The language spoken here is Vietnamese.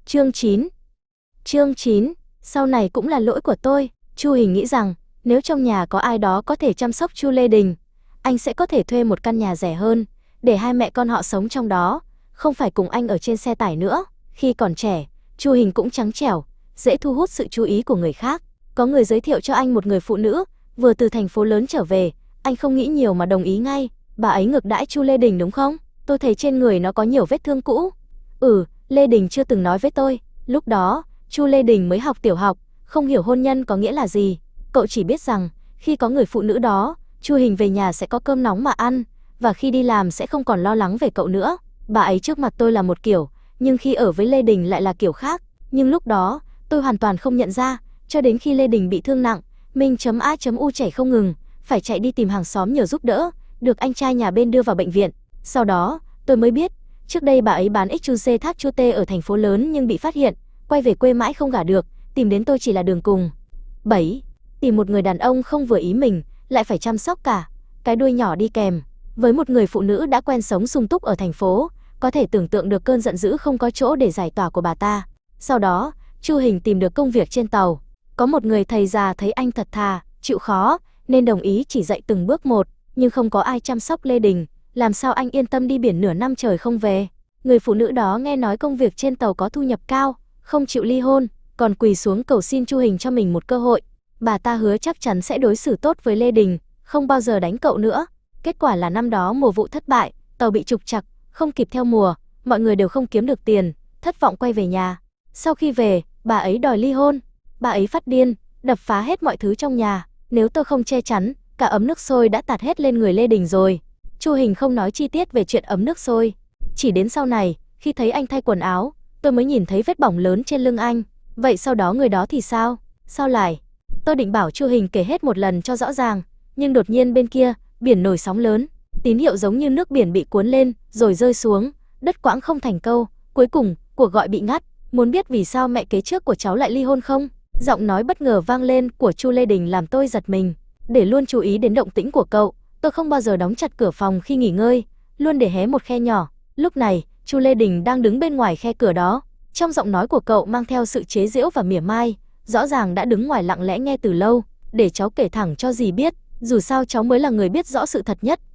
Chương 9. Chương 9, sau này cũng là lỗi của tôi. Chu Hình nghĩ rằng nếu trong nhà có ai đó có thể chăm sóc Chu Lê Đình, anh sẽ có thể thuê một căn nhà rẻ hơn để hai mẹ con họ sống trong đó, không phải cùng anh ở trên xe tải nữa. Khi còn trẻ, Chu Hình cũng trắng trẻo, dễ thu hút sự chú ý của người khác. Có người giới thiệu cho anh một người phụ nữ vừa từ thành phố lớn trở về, anh không nghĩ nhiều mà đồng ý ngay. Bà ấy ngược đãi Chu Lê Đình đúng không? Tôi thấy trên người nó có nhiều vết thương cũ. Lê Đình chưa từng nói với tôi. Lúc đó, Chu Lê Đình mới học tiểu học, không hiểu hôn nhân có nghĩa là gì. Cậu chỉ biết rằng, khi có người phụ nữ đó, Chu Hình về nhà sẽ có cơm nóng mà ăn, và khi đi làm sẽ không còn lo lắng về cậu nữa. Bà ấy trước mặt tôi là một kiểu, nhưng khi ở với Lê Đình lại là kiểu khác. Nhưng lúc đó, tôi hoàn toàn không nhận ra, cho đến khi Lê Đình bị thương nặng, Minh.A.U chảy không ngừng, phải chạy đi tìm hàng xóm nhờ giúp đỡ, được anh trai nhà bên đưa vào bệnh viện. Sau đó, tôi mới biết, trước đây bà ấy bán XYZ thác chu tê ở thành phố lớn nhưng bị phát hiện, quay về quê mãi không gả được, tìm đến tôi chỉ là đường cùng. 7. Tìm một người đàn ông không vừa ý mình, lại phải chăm sóc cả cái đuôi nhỏ đi kèm. Với một người phụ nữ đã quen sống sung túc ở thành phố, có thể tưởng tượng được cơn giận dữ không có chỗ để giải tỏa của bà ta. Sau đó, Chu Hình tìm được công việc trên tàu. Có một người thầy già thấy anh thật thà, chịu khó, nên đồng ý chỉ dạy từng bước một, nhưng không có ai chăm sóc Lê Đình, làm sao anh yên tâm đi biển nửa năm trời không về. Người phụ nữ đó nghe nói công việc trên tàu có thu nhập cao, không chịu ly hôn, còn quỳ xuống cầu xin Chu Hình cho mình một cơ hội. Bà ta hứa chắc chắn sẽ đối xử tốt với Lê Đình, không bao giờ đánh cậu nữa. Kết quả là năm đó mùa vụ thất bại, tàu bị trục trặc, không kịp theo mùa, mọi người đều không kiếm được tiền, thất vọng quay về nhà. Sau khi về, bà ấy đòi ly hôn. Bà ấy phát điên, đập phá hết mọi thứ trong nhà. Nếu tôi không che chắn, cả ấm nước sôi đã tạt hết lên người Lê Đình rồi. Chu Hình không nói chi tiết về chuyện ấm nước sôi. Chỉ đến sau này, khi thấy anh thay quần áo, tôi mới nhìn thấy vết bỏng lớn trên lưng anh. Vậy sau đó người đó thì sao? Sao lại? Tôi định bảo Chu Hình kể hết một lần cho rõ ràng, nhưng đột nhiên bên kia, biển nổi sóng lớn. Tín hiệu giống như nước biển bị cuốn lên, rồi rơi xuống, đất quãng không thành câu. Cuối cùng, cuộc gọi bị ngắt. Muốn biết vì sao mẹ kế trước của cháu lại ly hôn không? Giọng nói bất ngờ vang lên của Chu Lê Đình làm tôi giật mình. Để luôn chú ý đến động tĩnh của cậu, tôi không bao giờ đóng chặt cửa phòng khi nghỉ ngơi, luôn để hé một khe nhỏ. Lúc này, Chu Lê Đình đang đứng bên ngoài khe cửa đó. Trong giọng nói của cậu mang theo sự chế giễu và mỉa mai, rõ ràng đã đứng ngoài lặng lẽ nghe từ lâu. Để cháu kể thẳng cho dì biết, dù sao cháu mới là người biết rõ sự thật nhất.